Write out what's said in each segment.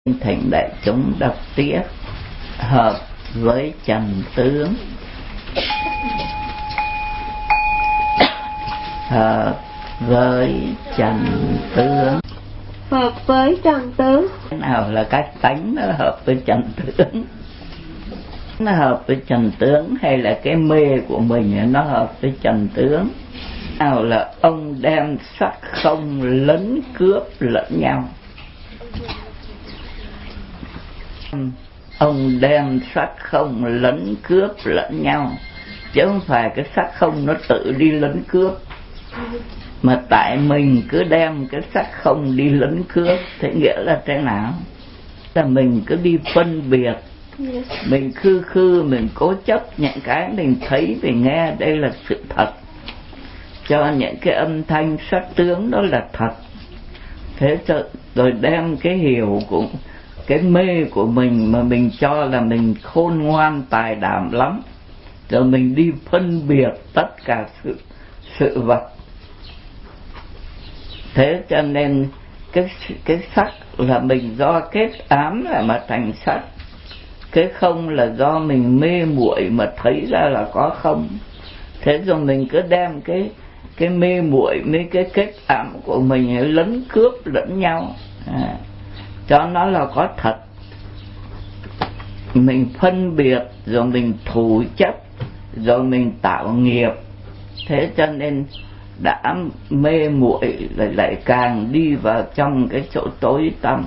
Thỉnh đại chúng đọc tiếp hợp với trần tướng. Hợp với trần tướng. Hợp với trần tướng. Thế nào là cái tánh nó hợp với trần tướng? Nó hợp với trần tướng hay là cái mê của mình nó hợp với trần tướng? Nào là ông đem sắc không lấn cướp lẫn nhau. Ông đem sắc không lấn cướp lẫn nhau, chứ không phải cái sắc không nó tự đi lấn cướp, mà tại mình cứ đem cái sắc không đi lấn cướp. Thế nghĩa là thế nào? Là mình cứ đi phân biệt, mình khư mình cố chấp những cái mình thấy mình nghe đây là sự thật, cho những cái âm thanh sắc tướng đó là thật. Thế rồi đem cái hiểu của cái mê của mình mà mình cho là mình khôn ngoan tài đảm lắm, rồi mình đi phân biệt tất cả sự vật. Thế cho nên cái sắc là mình do kết ám là mà thành sắc, cái không là do mình mê muội mà thấy ra là có không. Thế rồi mình cứ đem cái mê muội mấy cái kết ám của mình lấn cướp lẫn nhau, cho nó là có thật. Mình phân biệt rồi mình thủ chấp rồi mình tạo nghiệp. Thế cho nên đã mê muội lại càng đi vào trong cái chỗ tối tăm.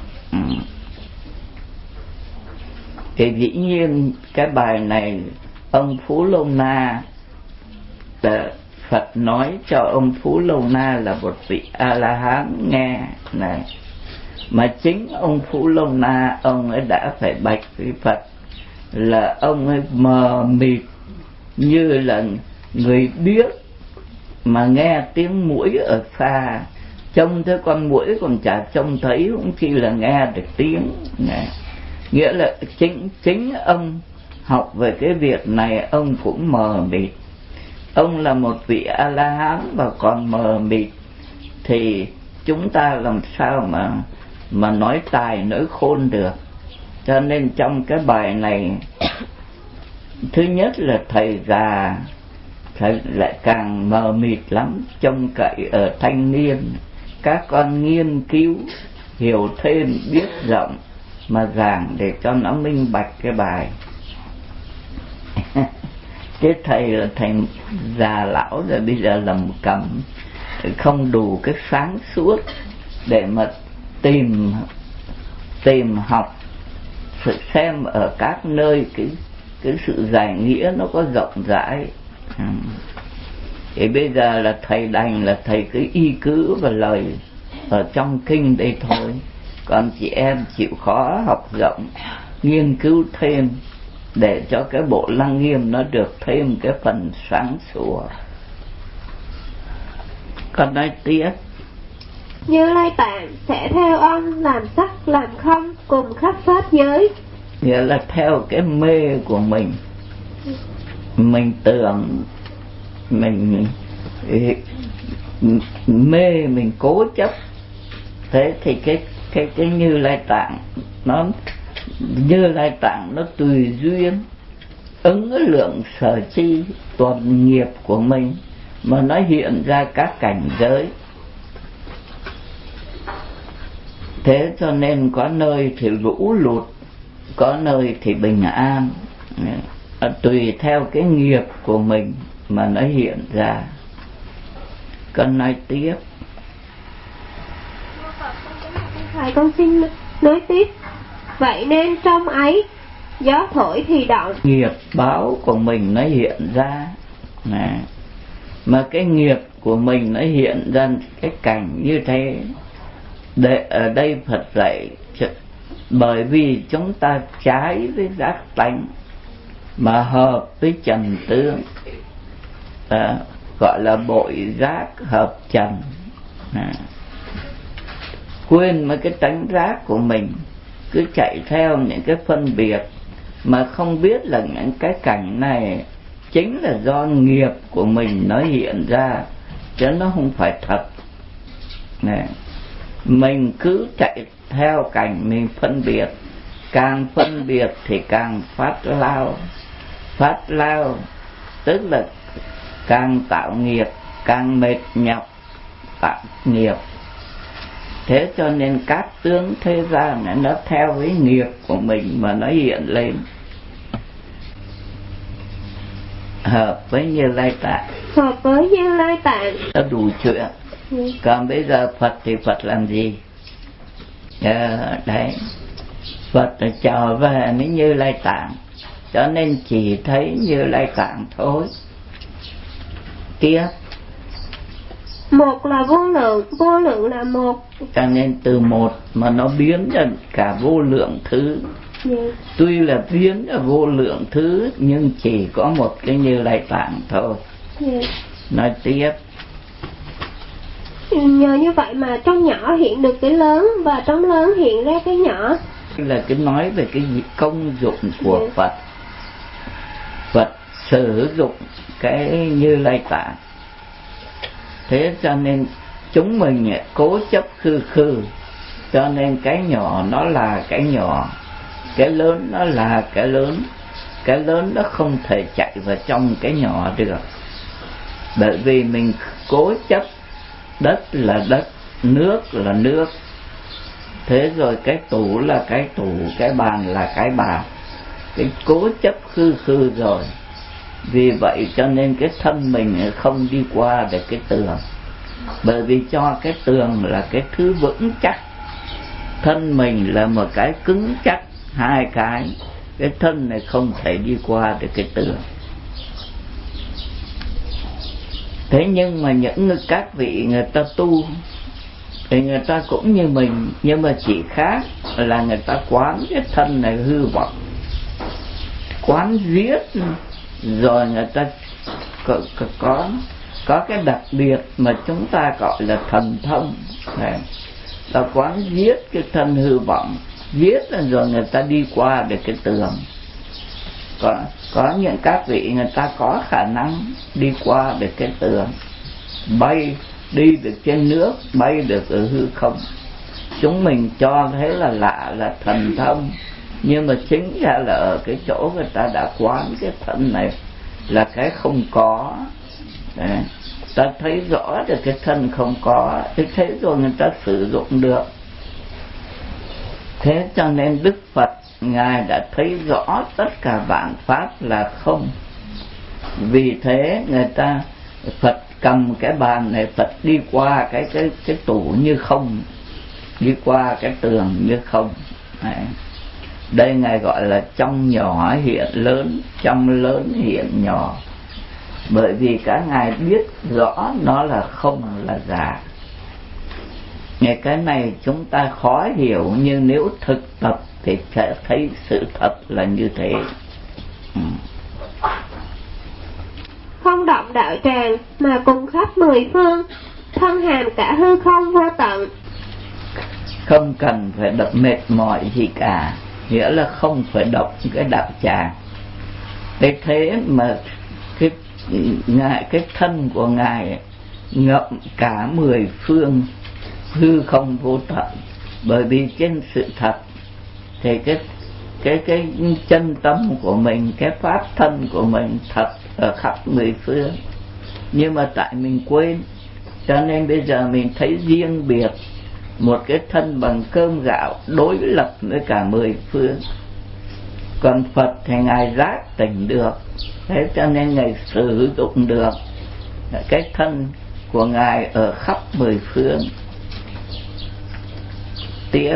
Thì dĩ nhiên cái bài này ông Phú Lâu Na, Phật nói cho ông Phú Lâu Na là một vị A-la-hán nghe này, mà chính ông Phú Lâu Na ông ấy đã phải bạch với Phật là ông ấy mờ mịt như là người điếc mà nghe tiếng muỗi ở xa, trông thấy con muỗi còn chả trông thấy, cũng chỉ là nghe được tiếng này. Nghĩa là chính ông học về cái việc này ông cũng mờ mịt. Ông là một vị A-la-hán và còn mờ mịt, thì chúng ta làm sao mà nói tài nói khôn được. Cho nên trong cái bài này, thứ nhất là thầy già, thầy lại càng mờ mịt lắm, trông cậy ở thanh niên, các con nghiên cứu hiểu thêm biết rộng mà giảng để cho nó minh bạch cái bài. Cái thầy là thầy già lão rồi, bây giờ lầm cầm, không đủ cái sáng suốt để mà tìm học, sự xem ở các nơi cái sự giải nghĩa nó có rộng rãi. Thì bây giờ là thầy đành là thầy cứ y cứ vào lời ở trong kinh đây thôi, còn chị em chịu khó học rộng, nghiên cứu thêm để cho cái bộ Lăng Nghiêm nó được thêm cái phần sáng sủa. Còn nói tiếp, Như Lai Tạng sẽ theo ông làm sắc làm không cùng khắp pháp giới. nghĩa là theo cái mê của mình tưởng, mình mê, mình cố chấp. Thế thì cái Như Lai Tạng nó tùy duyên ứng lượng sở chi tuần nghiệp của mình mà nó hiện ra các cảnh giới. Thế cho nên có nơi thì lũ lụt, có nơi thì bình an, tùy theo cái nghiệp của mình mà nó hiện ra. Con nói tiếp. Thầy con xin nói tiếp. Vậy nên trong ấy gió thổi thì động, Nghiệp báo của mình nó hiện ra nè. Mà cái nghiệp của mình nó hiện ra cái cảnh như thế. Ở đây Phật dạy bởi vì chúng ta trái với giác tánh mà hợp với trần tướng, gọi là bội giác hợp trần. Quên mấy cái tánh giác của mình, cứ chạy theo những cái phân biệt mà không biết là những cái cảnh này chính là do nghiệp của mình nó hiện ra, chứ nó không phải thật. Mình cứ theo cảnh mình phân biệt, càng phân biệt thì càng phát lao, tức là càng tạo nghiệp, càng mệt nhọc tạo nghiệp. Thế cho nên các tướng thế gian nó theo với nghiệp của mình mà nó hiện lên, hợp với Như Lai Tạng. Nó đủ chuyện. Còn bây giờ Phật thì Phật làm gì? Đấy, Phật trở về với Như Lai Tạng, cho nên chỉ thấy Như Lai Tạng thôi. Tiếp, một là vô lượng là một, cho nên từ một mà nó biến ra cả vô lượng thứ. Tuy là biến ra vô lượng thứ nhưng chỉ có một cái Như Lai Tạng thôi. Nói tiếp, nhờ như vậy mà trong nhỏ hiện được cái lớn, và trong lớn hiện ra cái nhỏ. Là cái nói về cái công dụng của Phật. Phật sử dụng cái Như Lai Tạng. Thế cho nên chúng mình cố chấp khư, cho nên cái nhỏ nó là cái nhỏ, cái lớn nó là cái lớn. Cái lớn nó không thể chạy vào trong cái nhỏ được, bởi vì mình cố chấp đất là đất, nước là nước. Thế rồi cái tủ là cái tủ, cái bàn là cái bàn. Cái cố chấp khư rồi, vì vậy cho nên cái thân mình không đi qua được cái tường. Bởi vì cho cái tường là cái thứ vững chắc, thân mình là một cái cứng chắc, hai cái thân này không thể đi qua được cái tường. Thế nhưng mà những các vị người ta tu thì người ta cũng như mình, nhưng mà chỉ khác là người ta quán cái thân này hư vọng, quán giết, rồi người ta có cái đặc biệt mà chúng ta gọi là thần thông, là quán giết cái thân hư vọng, giết rồi người ta đi qua được cái tường. Có những các vị người ta có khả năng đi qua được cái tường, bay, đi được trên nước, bay được ở hư không. Chúng mình cho thế là lạ, là thần thông, nhưng mà chính ra là ở cái chỗ người ta đã quán cái thân này là cái không có. Đấy, ta thấy rõ được cái thân không có, thế rồi người ta sử dụng được. Thế cho nên Đức Phật Ngài đã thấy rõ tất cả vạn pháp là không. Vì thế Phật cầm cái bàn này, Phật đi qua cái tủ như không, đi qua cái tường như không. Đây Ngài gọi là trong nhỏ hiện lớn, trong lớn hiện nhỏ. Bởi vì cả Ngài biết rõ nó là không, là giả. Cái này chúng ta khó hiểu, nhưng nếu thực tập thì sẽ thấy sự thật là như thế. Không động đạo tràng mà cùng khắp mười phương, thân hàm cả hư không vô tận. Không cần phải đập mệt mỏi gì cả, nghĩa là không phải đọc cái đạo tràng. Thế mà cái thân của Ngài ngậm cả mười phương hư không vô tận. Bởi vì trên sự thật thì cái chân tâm của mình, cái pháp thân của mình thật ở khắp mười phương, nhưng mà tại mình quên, cho nên bây giờ mình thấy riêng biệt một cái thân bằng cơm gạo đối lập với cả mười phương. Còn Phật thì Ngài giác tỉnh được, thế cho nên Ngài sử dụng được cái thân của Ngài ở khắp mười phương. Tiếp,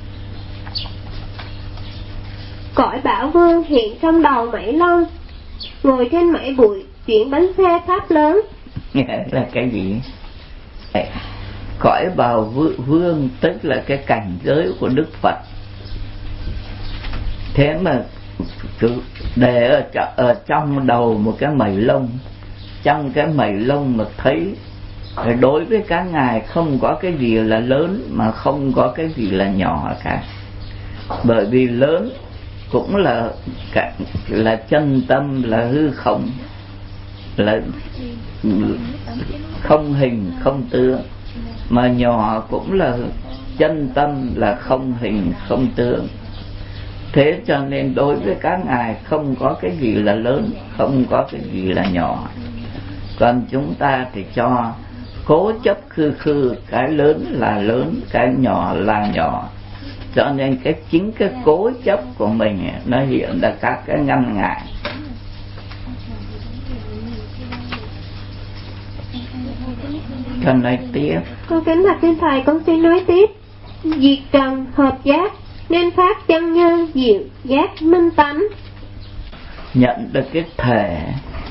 cõi Bảo Vương hiện trong đầu Mãy Long, ngồi trên mảy bụi chuyển bánh xe pháp lớn. Là cái gì? Cõi Bảo Vương tức là cái cảnh giới của Đức Phật. Thế mà để ở trong đầu một cái mẩy lông, trong cái mẩy lông mà thấy, đối với các ngài không có cái gì là lớn mà không có cái gì là nhỏ cả. Bởi vì lớn cũng là chân tâm, là hư không, là không hình không tướng, mà nhỏ cũng chân tâm là không hình không tướng. Thế cho nên đối với các ngài không có cái gì là lớn, không có cái gì là nhỏ. Còn chúng ta thì cho cố chấp khư khư, cái lớn là lớn, cái nhỏ là nhỏ. Cho nên chính cái cố chấp của mình nó hiện ra các cái ngăn ngại. Con nói tiếp. Con kính bạch thiên thầy, con xin nói tiếp. Diệt trần hợp giác, nên pháp chân như diệu giác minh tánh. Nhận được cái thể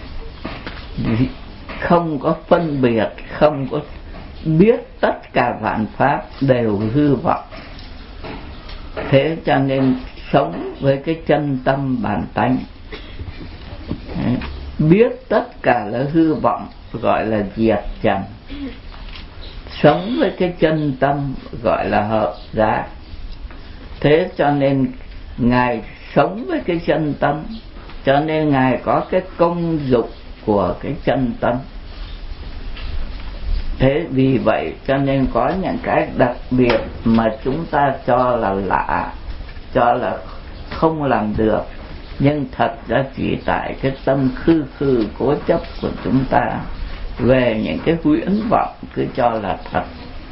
không có phân biệt, không có biết tất cả vạn pháp đều hư vọng. Thế cho nên sống với cái chân tâm bản tánh, biết tất cả là hư vọng gọi là diệt trần. Sống với cái chân tâm gọi là hợp giác. Thế cho nên ngài sống với cái chân tâm, cho nên ngài có cái công dụng của cái chân tâm. Thế vì vậy cho nên có những cái đặc biệt mà chúng ta cho là lạ, cho là không làm được, nhưng thật ra chỉ tại cái tâm khư khư cố chấp của chúng ta về những cái huyễn vọng cứ cho là thật.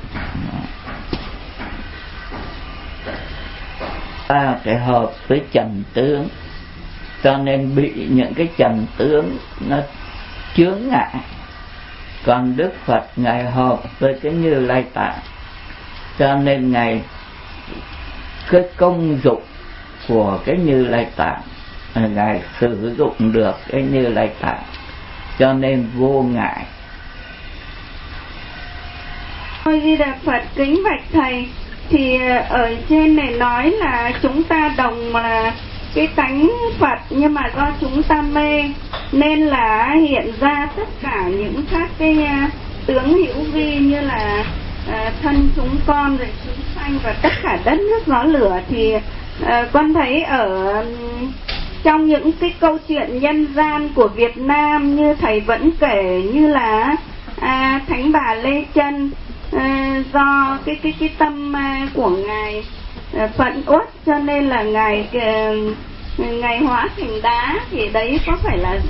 Ta phải hợp với trần tướng, cho nên bị những cái trần tướng nó chướng ngại. Còn Đức Phật ngài hợp với cái Như Lai Tạng, cho nên ngài cái công dụng của cái Như Lai Tạng ngài sử dụng được cái Như Lai Tạng, cho nên vô ngại. Ôi Di Đà Phật, kính bạch thầy, thì ở trên này nói là chúng ta đồng là cái tánh Phật, nhưng mà do chúng ta mê nên là hiện ra tất cả những các cái tướng hữu vi như là thân chúng con rồi chúng sanh và tất cả đất nước gió lửa. Thì con thấy ở trong những cái câu chuyện nhân gian của Việt Nam như thầy vẫn kể, như là Thánh Bà Lê Chân, do cái tâm của ngài phận uất cho nên là ngài hóa thành đá. Thì đấy có phải là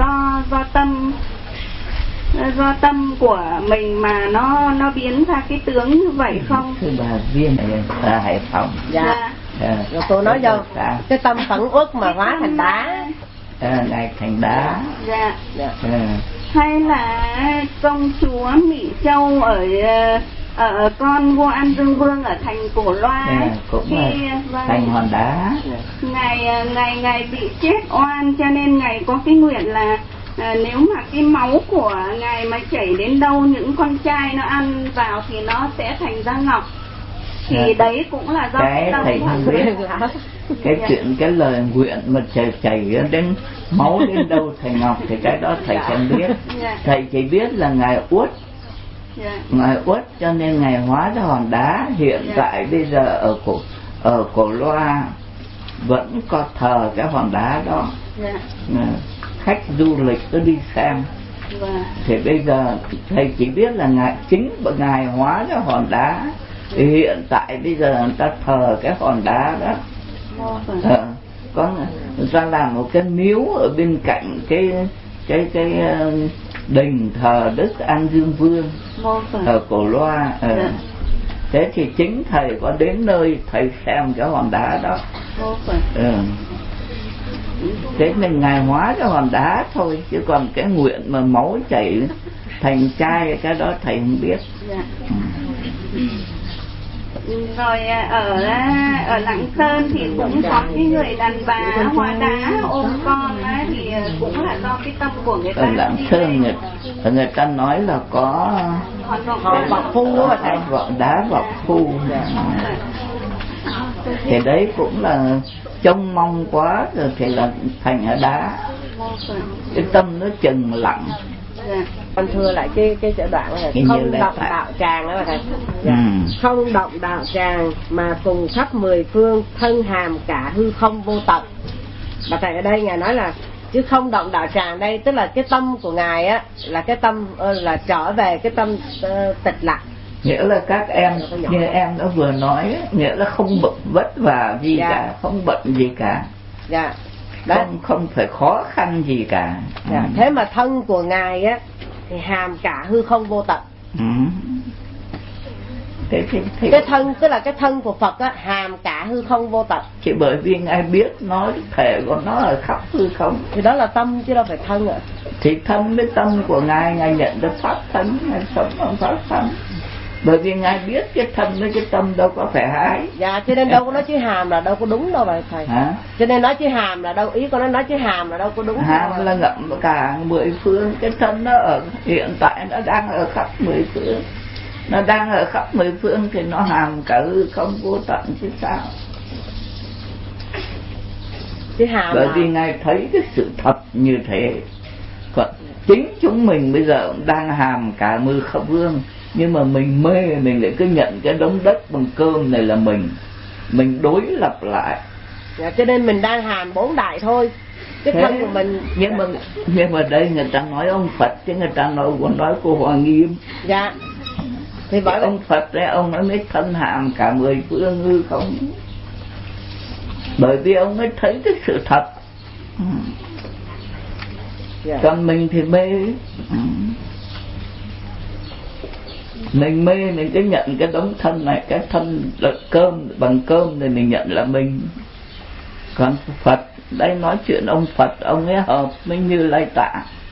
do tâm của mình mà nó biến ra cái tướng như vậy không? Thưa bà Viên ở Hải Phòng. Dạ. Rồi tôi nói vô cái tâm phẫn uất mà hóa thành đá. Ngài thành đá. Dạ. Hay là công chúa Mỹ Châu ở con vua An Dương Vương ở thành Cổ Loa cũng thành hòn đá. Ngài bị chết oan, cho nên ngài có cái nguyện là nếu mà cái máu của ngài mà chảy đến đâu, những con trai nó ăn vào thì nó sẽ thành ra ngọc. Thì đấy cũng là do cái thầy không biết cái chuyện cái lời nguyện mà chảy đến máu đến đâu thành ngọc thì cái đó thầy không biết. Thầy chỉ biết là ngài uất, ngài uất cho nên ngài hóa ra hòn đá. Hiện tại bây giờ ở Cổ Loa vẫn có thờ cái hòn đá đó. Khách du lịch cứ đi xem. Thì bây giờ thầy chỉ biết là ngài hóa ra hòn đá. Thì hiện tại bây giờ người ta thờ cái hòn đá đó. Có người ta làm một cái miếu ở bên cạnh cái đình thờ Đức An Dương Vương ở Cổ Loa. Thế thì chính thầy có đến nơi thầy xem cái hòn đá đó. Thế nên ngài hóa cái hòn đá thôi, chứ còn cái nguyện mà máu chảy thành chai cái đó thầy không biết. Rồi ở Lạng Sơn thì cũng có cái người đàn bà hóa đá ôm con á, thì cũng là do cái tâm của người ta. Ở Lạng Sơn người ta nói là có vọng phu á thầy, đá vọng phu. Thì đấy cũng là trông mong quá rồi thì là thành ở đá. Cái tâm nó chừng lặng. Con thưa lại cái đoạn này, không động đạo tràng đó thầy. Không động đạo tràng mà cùng khắp mười phương, thân hàm cả hư không vô tận. Và thầy ở đây ngài nói là chứ không động đạo tràng đây tức là cái tâm của ngài á là cái tâm là trở về cái tâm tịch lặng. nghĩa là các em như em đã vừa nói, nghĩa là không bận vất vả gì cả, không bận gì cả, không phải khó khăn gì cả. Thế mà thân của ngài á thì hàm cả hư không vô tận. Cái thân tức là cái thân của Phật á, hàm cả hư không vô tận. Chỉ bởi vì ngài biết nó thể của nó ở khắp hư không, thì đó là tâm chứ đâu phải thân ạ. Thì thân với tâm của ngài nhận được pháp thân, ngài sống bằng pháp thân. Bởi vì ngài biết cái thân với cái tâm đâu có phải hai. Dạ, cho nên đâu có nói chữ hàm là đâu có đúng đâu vậy thầy. Cho nên nói chữ hàm là đâu, ý con nói chữ hàm là đâu có đúng. Hàm là ngậm cả 10 phương. Cái thân nó ở hiện tại nó đang ở khắp 10 phương. Nó đang ở khắp 10 phương thì nó hàm cả hư không vô tận chứ sao. Chữ hàm bởi vì ngài thấy cái sự thật như thế. Còn chính chúng mình bây giờ cũng đang hàm cả 10 khắp phương, nhưng mà mình mê, mình lại cứ nhận cái đống đất bằng cơm này là mình đối lập lại. Cho nên mình đang hàm 4 đại thôi. Cái thân của mình. Nhưng mà đây người ta nói ông Phật chứ người ta nói cô Hoàng Nghiêm. Dạ. Thì bởi ông Phật đấy, ông nói mới thân hàm cả 10 phương hư không. Bởi vì ông mới thấy cái sự thật. Còn mình thì mê. Mình mê, mình cứ nhận cái đống thân này, cái thân là cơm, bằng cơm thì mình nhận là mình. Còn Phật, đây nói chuyện ông Phật, ông ấy hợp với Như Lai Tạng.